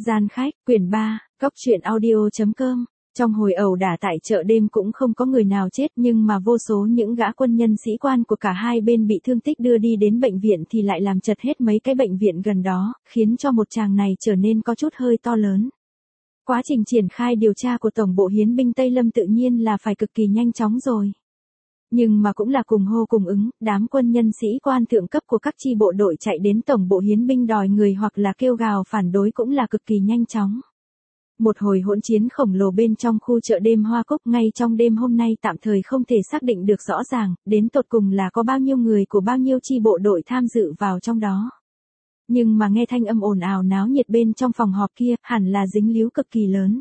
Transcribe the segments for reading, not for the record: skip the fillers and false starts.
Gian khách, quyển 3, Cóc truyện audio.com. Trong hồi ẩu đả tại chợ đêm cũng không có người nào chết, nhưng mà vô số những gã quân nhân sĩ quan của cả hai bên bị thương tích đưa đi đến bệnh viện thì lại làm chật hết mấy cái bệnh viện gần đó, khiến cho một tràng này trở nên có chút hơi to lớn. Quá trình triển khai điều tra của Tổng bộ Hiến binh Tây Lâm tự nhiên là phải cực kỳ nhanh chóng rồi. Nhưng mà cũng là cùng hô cùng ứng, đám quân nhân sĩ quan thượng cấp của các chi bộ đội chạy đến Tổng bộ Hiến binh đòi người hoặc là kêu gào phản đối cũng là cực kỳ nhanh chóng. Một hồi hỗn chiến khổng lồ bên trong khu chợ đêm Hoa Cúc ngay trong đêm hôm nay tạm thời không thể xác định được rõ ràng, đến tột cùng là có bao nhiêu người của bao nhiêu chi bộ đội tham dự vào trong đó. Nhưng mà nghe thanh âm ồn ào náo nhiệt bên trong phòng họp kia, hẳn là dính líu cực kỳ lớn.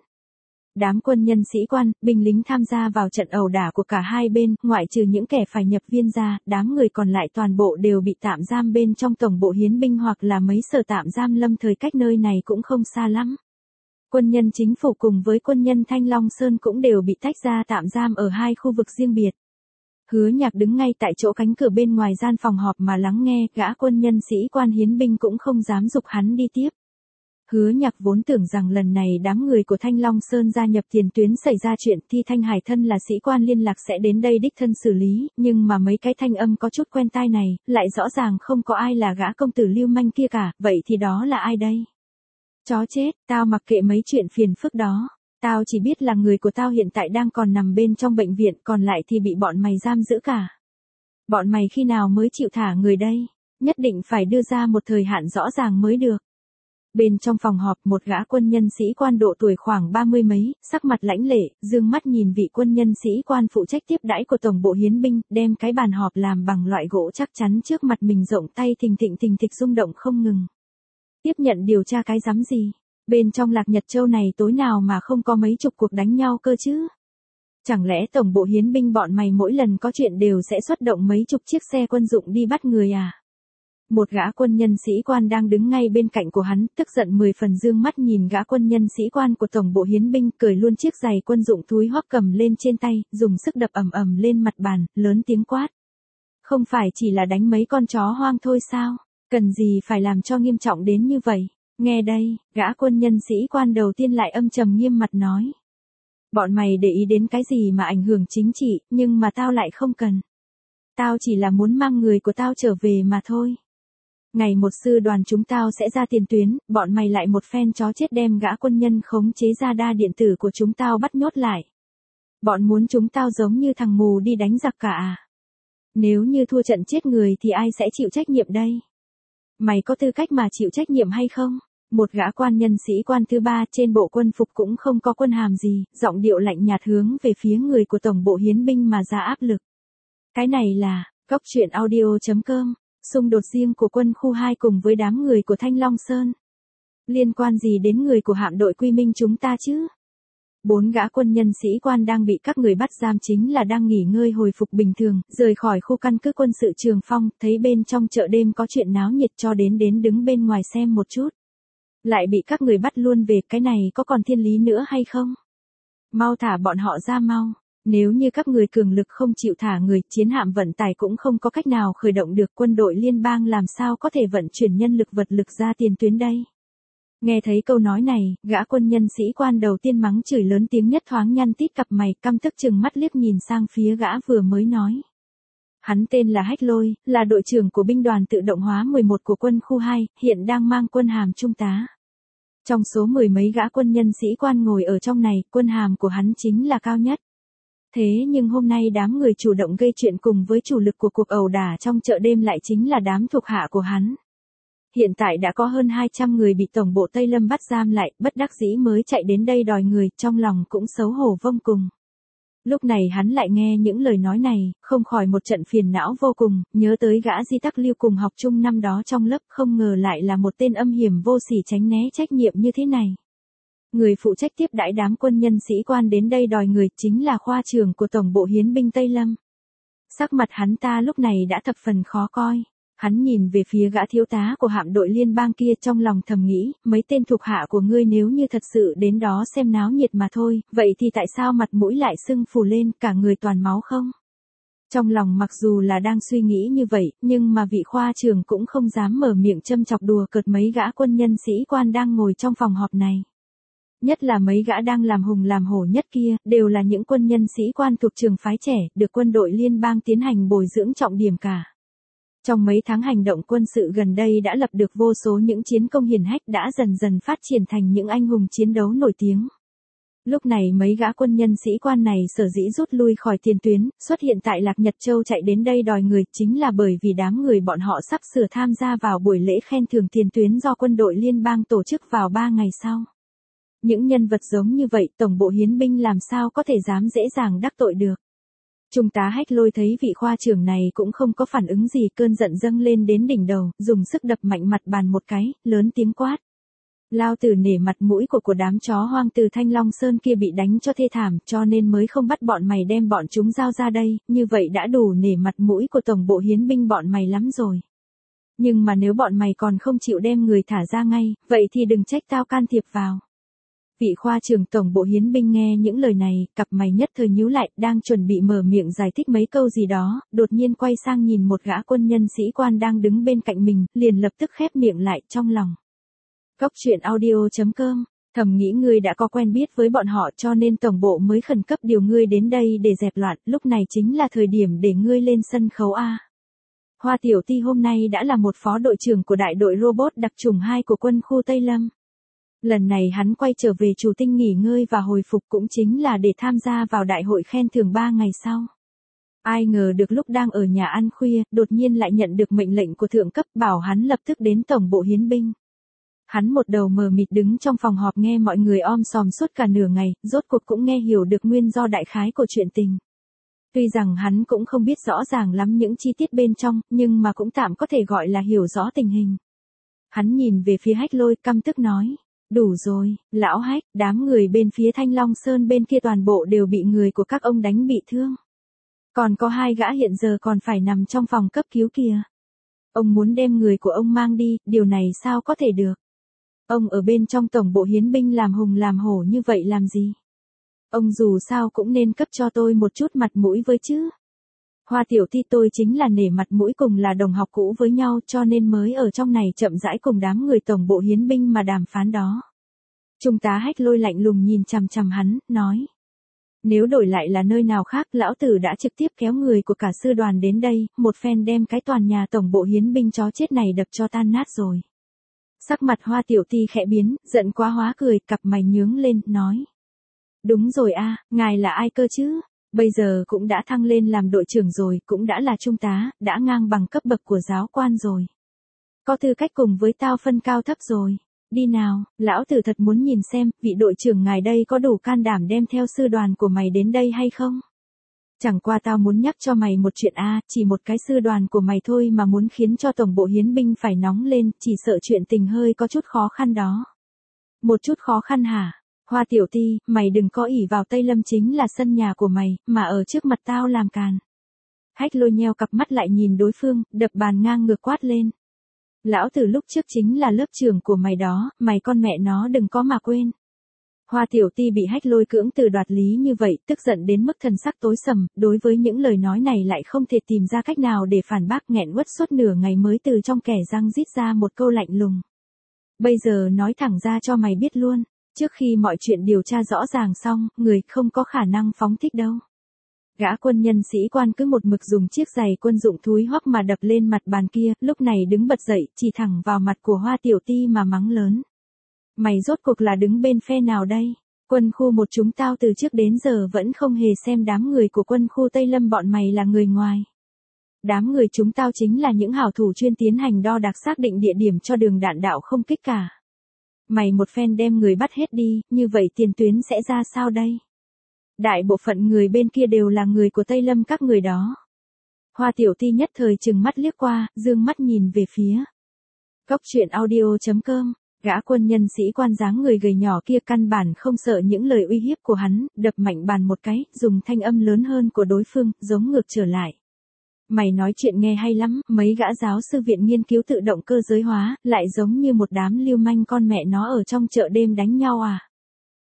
Đám quân nhân sĩ quan, binh lính tham gia vào trận ẩu đả của cả hai bên, ngoại trừ những kẻ phải nhập viên ra, đám người còn lại toàn bộ đều bị tạm giam bên trong Tổng bộ Hiến binh hoặc là mấy sở tạm giam lâm thời cách nơi này cũng không xa lắm. Quân nhân chính phủ cùng với quân nhân Thanh Long Sơn cũng đều bị tách ra tạm giam ở hai khu vực riêng biệt. Hứa Nhạc đứng ngay tại chỗ cánh cửa bên ngoài gian phòng họp mà lắng nghe, gã quân nhân sĩ quan hiến binh cũng không dám giục hắn đi tiếp. Hứa Nhạc vốn tưởng rằng lần này đám người của Thanh Long Sơn gia nhập tiền tuyến xảy ra chuyện thì Thanh Hải thân là sĩ quan liên lạc sẽ đến đây đích thân xử lý, nhưng mà mấy cái thanh âm có chút quen tai này, lại rõ ràng không có ai là gã công tử lưu manh kia cả, vậy thì đó là ai đây? Chó chết, tao mặc kệ mấy chuyện phiền phức đó. Tao chỉ biết là người của tao hiện tại đang còn nằm bên trong bệnh viện, còn lại thì bị bọn mày giam giữ cả. Bọn mày khi nào mới chịu thả người đây? Nhất định phải đưa ra một thời hạn rõ ràng mới được. Bên trong phòng họp, một gã quân nhân sĩ quan độ tuổi khoảng 30 mấy, sắc mặt lãnh lệ, dương mắt nhìn vị quân nhân sĩ quan phụ trách tiếp đãi của Tổng bộ Hiến binh, đem cái bàn họp làm bằng loại gỗ chắc chắn trước mặt mình rộng tay thình thịch rung động không ngừng. Tiếp nhận điều tra cái rắm gì? Bên trong Lạc Nhật Châu này tối nào mà không có mấy chục cuộc đánh nhau cơ chứ? Chẳng lẽ Tổng bộ Hiến binh bọn mày mỗi lần có chuyện đều sẽ xuất động mấy chục chiếc xe quân dụng đi bắt người à? Một gã quân nhân sĩ quan đang đứng ngay bên cạnh của hắn, tức giận 10 phần dương mắt nhìn gã quân nhân sĩ quan của Tổng bộ Hiến binh, cởi luôn chiếc giày quân dụng thúi hoắc cầm lên trên tay, dùng sức đập ầm ầm lên mặt bàn, lớn tiếng quát. Không phải chỉ là đánh mấy con chó hoang thôi sao? Cần gì phải làm cho nghiêm trọng đến như vậy? Nghe đây, gã quân nhân sĩ quan đầu tiên lại âm trầm nghiêm mặt nói. Bọn mày để ý đến cái gì mà ảnh hưởng chính trị, nhưng mà tao lại không cần. Tao chỉ là muốn mang người của tao trở về mà thôi. Ngày một sư đoàn chúng tao sẽ ra tiền tuyến, bọn mày lại một phen chó chết đem gã quân nhân khống chế ra đa điện tử của chúng tao bắt nhốt lại. Bọn muốn chúng tao giống như thằng mù đi đánh giặc cả à? Nếu như thua trận chết người thì ai sẽ chịu trách nhiệm đây? Mày có tư cách mà chịu trách nhiệm hay không? Một gã quan nhân sĩ quan thứ ba trên bộ quân phục cũng không có quân hàm gì, giọng điệu lạnh nhạt hướng về phía người của Tổng bộ Hiến binh mà ra áp lực. Cái này là, Cóc truyện audio.com, xung đột riêng của quân khu 2 cùng với đám người của Thanh Long Sơn. Liên quan gì đến người của hạm đội Quy Minh chúng ta chứ? 4 gã quân nhân sĩ quan đang bị các người bắt giam chính là đang nghỉ ngơi hồi phục bình thường, rời khỏi khu căn cứ quân sự Trường Phong, thấy bên trong chợ đêm có chuyện náo nhiệt cho đến đứng bên ngoài xem một chút. Lại bị các người bắt luôn về, cái này có còn thiên lý nữa hay không? Mau thả bọn họ ra mau. Nếu như các người cường lực không chịu thả người, chiến hạm vận tải cũng không có cách nào khởi động được, quân đội liên bang làm sao có thể vận chuyển nhân lực vật lực ra tiền tuyến đây? Nghe thấy câu nói này, gã quân nhân sĩ quan đầu tiên mắng chửi lớn tiếng nhất thoáng nhăn tít cặp mày, căm tức chừng mắt liếc nhìn sang phía gã vừa mới nói. Hắn tên là Hách Lôi, là đội trưởng của binh đoàn tự động hóa 11 của quân khu 2, hiện đang mang quân hàm trung tá. Trong số 10 mấy gã quân nhân sĩ quan ngồi ở trong này, quân hàm của hắn chính là cao nhất. Thế nhưng hôm nay đám người chủ động gây chuyện cùng với chủ lực của cuộc ẩu đả trong chợ đêm lại chính là đám thuộc hạ của hắn. Hiện tại đã có hơn 200 người bị Tổng bộ Tây Lâm bắt giam lại, bất đắc dĩ mới chạy đến đây đòi người, trong lòng cũng xấu hổ vông cùng. Lúc này hắn lại nghe những lời nói này, không khỏi một trận phiền não vô cùng, nhớ tới gã Di Tắc Lưu cùng học chung năm đó trong lớp, không ngờ lại là một tên âm hiểm vô sỉ tránh né trách nhiệm như thế này. Người phụ trách tiếp đãi đám quân nhân sĩ quan đến đây đòi người chính là khoa trưởng của Tổng bộ Hiến binh Tây Lâm. Sắc mặt hắn ta lúc này đã thập phần khó coi. Hắn nhìn về phía gã thiếu tá của hạm đội liên bang kia, trong lòng thầm nghĩ, mấy tên thuộc hạ của ngươi nếu như thật sự đến đó xem náo nhiệt mà thôi, vậy thì tại sao mặt mũi lại sưng phù lên, cả người toàn máu không? Trong lòng mặc dù là đang suy nghĩ như vậy, nhưng mà vị khoa trưởng cũng không dám mở miệng châm chọc đùa cợt mấy gã quân nhân sĩ quan đang ngồi trong phòng họp này. Nhất là mấy gã đang làm hùng làm hổ nhất kia, đều là những quân nhân sĩ quan thuộc trường phái trẻ, được quân đội liên bang tiến hành bồi dưỡng trọng điểm cả. Trong mấy tháng hành động quân sự gần đây đã lập được vô số những chiến công hiển hách, đã dần dần phát triển thành những anh hùng chiến đấu nổi tiếng. Lúc này mấy gã quân nhân sĩ quan này sở dĩ rút lui khỏi tiền tuyến, xuất hiện tại Lạc Nhật Châu chạy đến đây đòi người, chính là bởi vì đám người bọn họ sắp sửa tham gia vào buổi lễ khen thưởng tiền tuyến do quân đội liên bang tổ chức vào 3 ngày sau. Những nhân vật giống như vậy, tổng bộ hiến binh làm sao có thể dám dễ dàng đắc tội được. Trung tá Hách Lôi thấy vị khoa trưởng này cũng không có phản ứng gì, cơn giận dâng lên đến đỉnh đầu, dùng sức đập mạnh mặt bàn một cái, lớn tiếng quát. Lao tử nể mặt mũi của đám chó hoang từ Thanh Long Sơn kia bị đánh cho thê thảm, cho nên mới không bắt bọn mày đem bọn chúng giao ra đây, như vậy đã đủ nể mặt mũi của tổng bộ hiến binh bọn mày lắm rồi. Nhưng mà nếu bọn mày còn không chịu đem người thả ra ngay, vậy thì đừng trách tao can thiệp vào. Vị khoa trưởng tổng bộ hiến binh nghe những lời này, cặp mày nhất thời nhíu lại, đang chuẩn bị mở miệng giải thích mấy câu gì đó, đột nhiên quay sang nhìn một gã quân nhân sĩ quan đang đứng bên cạnh mình, liền lập tức khép miệng lại trong lòng. Cốc truyện audio.com, thầm nghĩ ngươi đã có quen biết với bọn họ cho nên tổng bộ mới khẩn cấp điều ngươi đến đây để dẹp loạn, lúc này chính là thời điểm để ngươi lên sân khấu A. Hoa Tiểu Ti hôm nay đã là một phó đội trưởng của đại đội robot đặc chủng 2 của quân khu Tây Lâm. Lần này hắn quay trở về Chủ Tinh nghỉ ngơi và hồi phục cũng chính là để tham gia vào đại hội khen thưởng 3 ngày sau. Ai ngờ được lúc đang ở nhà ăn khuya, đột nhiên lại nhận được mệnh lệnh của thượng cấp bảo hắn lập tức đến tổng bộ hiến binh. Hắn một đầu mờ mịt đứng trong phòng họp nghe mọi người om sòm suốt cả nửa ngày, rốt cuộc cũng nghe hiểu được nguyên do đại khái của chuyện tình. Tuy rằng hắn cũng không biết rõ ràng lắm những chi tiết bên trong, nhưng mà cũng tạm có thể gọi là hiểu rõ tình hình. Hắn nhìn về phía Hách Lôi, căm tức nói. Đủ rồi, lão Hách, đám người bên phía Thanh Long Sơn bên kia toàn bộ đều bị người của các ông đánh bị thương. Còn có 2 gã hiện giờ còn phải nằm trong phòng cấp cứu kìa. Ông muốn đem người của ông mang đi, điều này sao có thể được. Ông ở bên trong tổng bộ hiến binh làm hùng làm hổ như vậy làm gì? Ông dù sao cũng nên cấp cho tôi một chút mặt mũi với chứ. Hoa Tiểu Ti tôi chính là nể mặt mũi cùng là đồng học cũ với nhau cho nên mới ở trong này chậm rãi cùng đám người tổng bộ hiến binh mà đàm phán đó. Trung tá Hách Lôi lạnh lùng nhìn chằm chằm hắn, nói. Nếu đổi lại là nơi nào khác lão tử đã trực tiếp kéo người của cả sư đoàn đến đây, một phen đem cái toàn nhà tổng bộ hiến binh chó chết này đập cho tan nát rồi. Sắc mặt Hoa Tiểu Ti khẽ biến, giận quá hóa cười, cặp mày nhướng lên, nói. Đúng rồi a, ngài là ai cơ chứ? Bây giờ cũng đã thăng lên làm đội trưởng rồi, cũng đã là trung tá, đã ngang bằng cấp bậc của giáo quan rồi. Có tư cách cùng với tao phân cao thấp rồi. Đi nào, lão tử thật muốn nhìn xem, vị đội trưởng ngài đây có đủ can đảm đem theo sư đoàn của mày đến đây hay không? Chẳng qua tao muốn nhắc cho mày một chuyện a, chỉ một cái sư đoàn của mày thôi mà muốn khiến cho tổng bộ hiến binh phải nóng lên, chỉ sợ chuyện tình hơi có chút khó khăn đó. Một chút khó khăn hả? Hoa Tiểu Ti, mày đừng có ỷ vào Tây Lâm chính là sân nhà của mày, mà ở trước mặt tao làm càn. Hách Lôi nheo cặp mắt lại nhìn đối phương, đập bàn ngang ngược quát lên. Lão tử lúc trước chính là lớp trưởng của mày đó, mày con mẹ nó đừng có mà quên. Hoa Tiểu Ti bị Hách Lôi cưỡng từ đoạt lý như vậy, tức giận đến mức thần sắc tối sầm, đối với những lời nói này lại không thể tìm ra cách nào để phản bác, nghẹn uất suốt nửa ngày mới từ trong kẻ răng rít ra một câu lạnh lùng. Bây giờ nói thẳng ra cho mày biết luôn, trước khi mọi chuyện điều tra rõ ràng xong, người không có khả năng phóng thích đâu. Gã quân nhân sĩ quan cứ một mực dùng chiếc giày quân dụng thúi hoắc mà đập lên mặt bàn kia, lúc này đứng bật dậy, chỉ thẳng vào mặt của Hoa Tiểu Ti mà mắng lớn. Mày rốt cuộc là đứng bên phe nào đây? Quân khu một chúng tao từ trước đến giờ vẫn không hề xem đám người của quân khu Tây Lâm bọn mày là người ngoài. Đám người chúng tao chính là những hảo thủ chuyên tiến hành đo đạc xác định địa điểm cho đường đạn đạo không kích cả. Mày một phen đem người bắt hết đi, như vậy tiền tuyến sẽ ra sao đây? Đại bộ phận người bên kia đều là người của Tây Lâm các người đó. Hoa Tiểu Ti nhất thời trừng mắt liếc qua, dương mắt nhìn về phía. Cốc truyện audio.com, gã quân nhân sĩ quan dáng người gầy nhỏ kia căn bản không sợ những lời uy hiếp của hắn, đập mạnh bàn một cái, dùng thanh âm lớn hơn của đối phương, giống ngược trở lại. Mày nói chuyện nghe hay lắm, mấy gã giáo sư viện nghiên cứu tự động cơ giới hóa, lại giống như một đám lưu manh con mẹ nó ở trong chợ đêm đánh nhau à.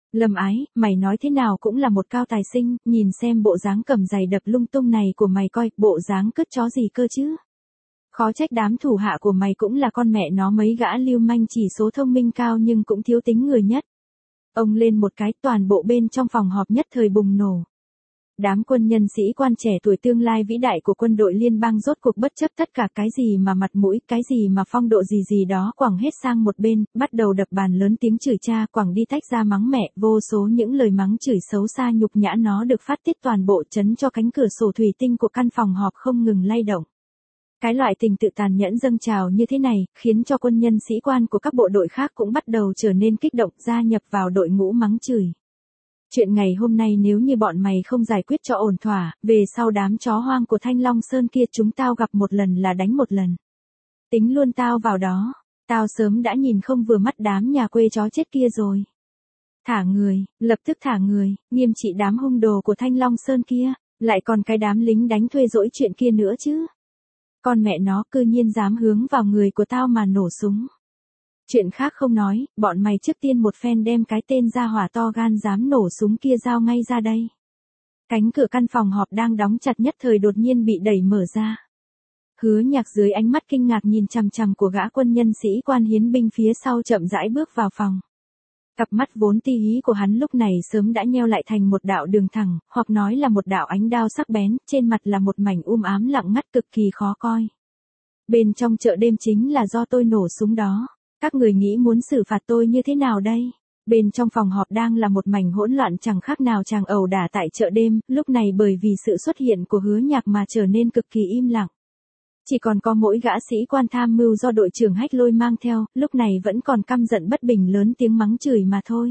Lâm Ái, mày nói thế nào cũng là một cao tài sinh, nhìn xem bộ dáng cầm giày đập lung tung này của mày coi, bộ dáng cứt chó gì cơ chứ. Khó trách đám thủ hạ của mày cũng là con mẹ nó mấy gã lưu manh chỉ số thông minh cao nhưng cũng thiếu tính người nhất. Ông lên một cái, toàn bộ bên trong phòng họp nhất thời bùng nổ. Đám quân nhân sĩ quan trẻ tuổi tương lai vĩ đại của quân đội liên bang rốt cuộc bất chấp tất cả cái gì mà mặt mũi, cái gì mà phong độ gì gì đó quẳng hết sang một bên, bắt đầu đập bàn lớn tiếng chửi cha quẳng đi tách ra mắng mẹ, vô số những lời mắng chửi xấu xa nhục nhã nó được phát tiết toàn bộ chấn cho cánh cửa sổ thủy tinh của căn phòng họp không ngừng lay động. Cái loại tình tự tàn nhẫn dâng trào như thế này, khiến cho quân nhân sĩ quan của các bộ đội khác cũng bắt đầu trở nên kích động gia nhập vào đội ngũ mắng chửi. Chuyện ngày hôm nay nếu như bọn mày không giải quyết cho ổn thỏa, về sau đám chó hoang của Thanh Long Sơn kia chúng tao gặp một lần là đánh một lần. Tính luôn tao vào đó, tao sớm đã nhìn không vừa mắt đám nhà quê chó chết kia rồi. Thả người, lập tức thả người, nghiêm trị đám hung đồ của Thanh Long Sơn kia, lại còn cái đám lính đánh thuê dỗi chuyện kia nữa chứ. Con mẹ nó cư nhiên dám hướng vào người của tao mà nổ súng. Chuyện khác không nói, bọn mày trước tiên một phen đem cái tên gia hỏa to gan dám nổ súng kia giao ngay ra đây. Cánh cửa căn phòng họp đang đóng chặt nhất thời đột nhiên bị đẩy mở ra. Hứa Nhạc dưới ánh mắt kinh ngạc nhìn chằm chằm của gã quân nhân sĩ quan hiến binh phía sau chậm rãi bước vào phòng. Cặp mắt vốn ti hí của hắn lúc này sớm đã nheo lại thành một đạo đường thẳng, hoặc nói là một đạo ánh đao sắc bén, trên mặt là một mảnh ám lặng ngắt cực kỳ khó coi. Bên trong chợ đêm chính là do tôi nổ súng đó. Các người nghĩ muốn xử phạt tôi như thế nào đây? Bên trong phòng họp đang là một mảnh hỗn loạn chẳng khác nào chàng ẩu đả tại chợ đêm, lúc này bởi vì sự xuất hiện của Hứa Nhạc mà trở nên cực kỳ im lặng. Chỉ còn có mỗi gã sĩ quan tham mưu do đội trưởng Hách Lôi mang theo, lúc này vẫn còn căm giận bất bình lớn tiếng mắng chửi mà thôi.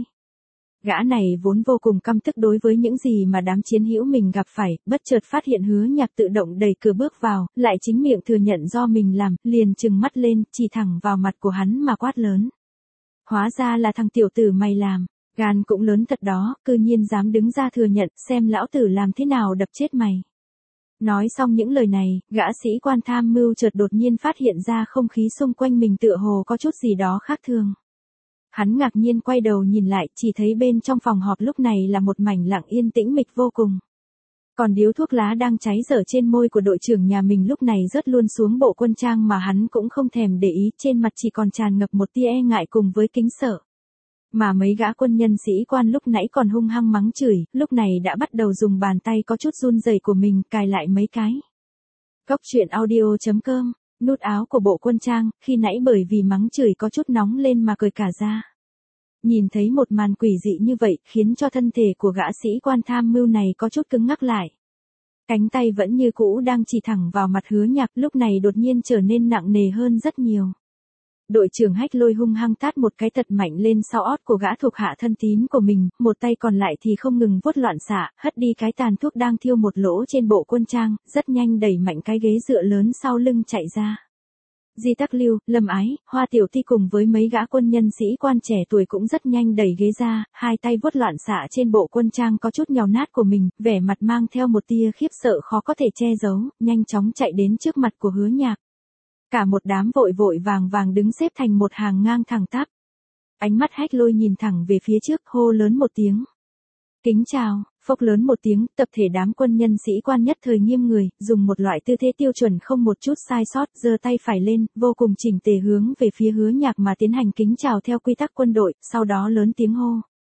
Gã này vốn vô cùng căm tức đối với những gì mà đám chiến hữu mình gặp phải, bất chợt phát hiện Hứa Nhạc tự động đẩy cửa bước vào, lại chính miệng thừa nhận do mình làm, liền trừng mắt lên, chỉ thẳng vào mặt của hắn mà quát lớn. Hóa ra là thằng tiểu tử mày làm, gan cũng lớn thật đó, cư nhiên dám đứng ra thừa nhận, xem lão tử làm thế nào đập chết mày. Nói xong những lời này, gã sĩ quan tham mưu chợt đột nhiên phát hiện ra không khí xung quanh mình tựa hồ có chút gì đó khác thường. Hắn ngạc nhiên quay đầu nhìn lại, chỉ thấy bên trong phòng họp lúc này là một mảnh lặng yên tĩnh mịch vô cùng. Còn điếu thuốc lá đang cháy dở trên môi của đội trưởng nhà mình lúc này rớt luôn xuống bộ quân trang mà hắn cũng không thèm để ý, trên mặt chỉ còn tràn ngập một tia e ngại cùng với kính sợ. Mà mấy gã quân nhân sĩ quan lúc nãy còn hung hăng mắng chửi, lúc này đã bắt đầu dùng bàn tay có chút run rẩy của mình cài lại mấy cái. Góc truyện audio.com, nút áo của bộ quân trang, khi nãy bởi vì mắng chửi có chút nóng lên mà cởi cả ra. Nhìn thấy một màn quỷ dị như vậy khiến cho thân thể của gã sĩ quan tham mưu này có chút cứng ngắc lại. Cánh tay vẫn như cũ đang chỉ thẳng vào mặt Hứa Nhạc lúc này đột nhiên trở nên nặng nề hơn rất nhiều. Đội trưởng Hách Lôi hung hăng tát một cái thật mạnh lên sau ót của gã thuộc hạ thân tín của mình, một tay còn lại thì không ngừng vuốt loạn xạ, hất đi cái tàn thuốc đang thiêu một lỗ trên bộ quân trang, rất nhanh đẩy mạnh cái ghế dựa lớn sau lưng chạy ra. Di Tắc Lưu, Lâm Ái, Hoa Tiểu Ti cùng với mấy gã quân nhân sĩ quan trẻ tuổi cũng rất nhanh đẩy ghế ra, hai tay vuốt loạn xạ trên bộ quân trang có chút nhàu nát của mình, vẻ mặt mang theo một tia khiếp sợ khó có thể che giấu, nhanh chóng chạy đến trước mặt của Hứa Nhạc. Cả một đám vội vội vàng vàng đứng xếp thành một hàng ngang thẳng tắp. Ánh mắt Hách Lôi nhìn thẳng về phía trước, hô lớn một tiếng. Kính chào, phốc lớn một tiếng, tập thể đám quân nhân sĩ quan nhất thời nghiêm người, dùng một loại tư thế tiêu chuẩn không một chút sai sót, giơ tay phải lên, vô cùng chỉnh tề hướng về phía Hứa Nhạc mà tiến hành kính chào theo quy tắc quân đội, sau đó lớn tiếng hô.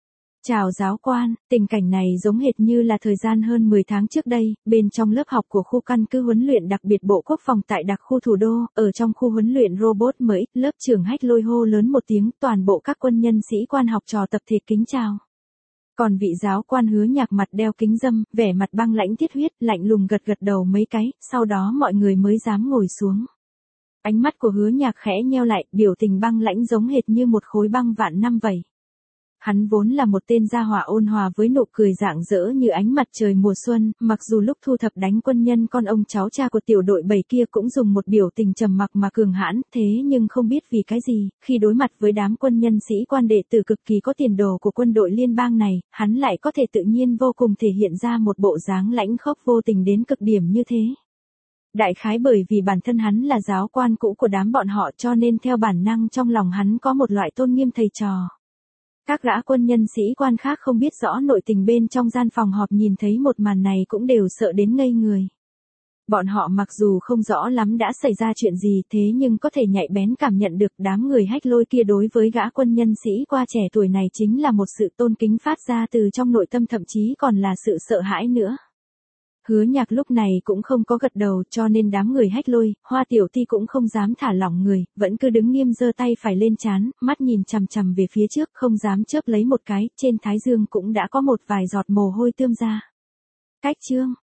Chào giáo quan, tình cảnh này giống hệt như là thời gian hơn 10 tháng trước đây, bên trong lớp học của khu căn cứ huấn luyện đặc biệt Bộ Quốc phòng tại đặc khu thủ đô, ở trong khu huấn luyện robot mới, lớp trưởng Hách Lôi hô lớn một tiếng, toàn bộ các quân nhân sĩ quan học trò tập thể kính chào. Còn vị giáo quan Hứa Nhạc mặt đeo kính râm, vẻ mặt băng lãnh thiết huyết, lạnh lùng gật gật đầu mấy cái, sau đó mọi người mới dám ngồi xuống. Ánh mắt của Hứa Nhạc khẽ nheo lại, biểu tình băng lãnh giống hệt như một khối băng vạn năm vậy. Hắn vốn là một tên gia hỏa ôn hòa với nụ cười rạng rỡ như ánh mặt trời mùa xuân, mặc dù lúc thu thập đánh quân nhân con ông cháu cha của tiểu đội 7 kia cũng dùng một biểu tình trầm mặc mà cường hãn, thế nhưng không biết vì cái gì, khi đối mặt với đám quân nhân sĩ quan đệ tử cực kỳ có tiền đồ của quân đội liên bang này, hắn lại có thể tự nhiên vô cùng thể hiện ra một bộ dáng lãnh khốc vô tình đến cực điểm như thế. Đại khái bởi vì bản thân hắn là giáo quan cũ của đám bọn họ cho nên theo bản năng trong lòng hắn có một loại tôn nghiêm thầy trò. Các gã quân nhân sĩ quan khác không biết rõ nội tình bên trong gian phòng họp nhìn thấy một màn này cũng đều sợ đến ngây người. Bọn họ mặc dù không rõ lắm đã xảy ra chuyện gì thế nhưng có thể nhạy bén cảm nhận được đám người hách lôi kia đối với gã quân nhân sĩ qua trẻ tuổi này chính là một sự tôn kính phát ra từ trong nội tâm, thậm chí còn là sự sợ hãi nữa. Hứa Nhạc lúc này cũng không có gật đầu, cho nên đám người hách lôi, Hoa Tiểu Ti cũng không dám thả lỏng người, vẫn cứ đứng nghiêm giơ tay phải lên trán, mắt nhìn chằm chằm về phía trước, không dám chớp lấy một cái, trên thái dương cũng đã có một vài giọt mồ hôi tươm ra. Cách chương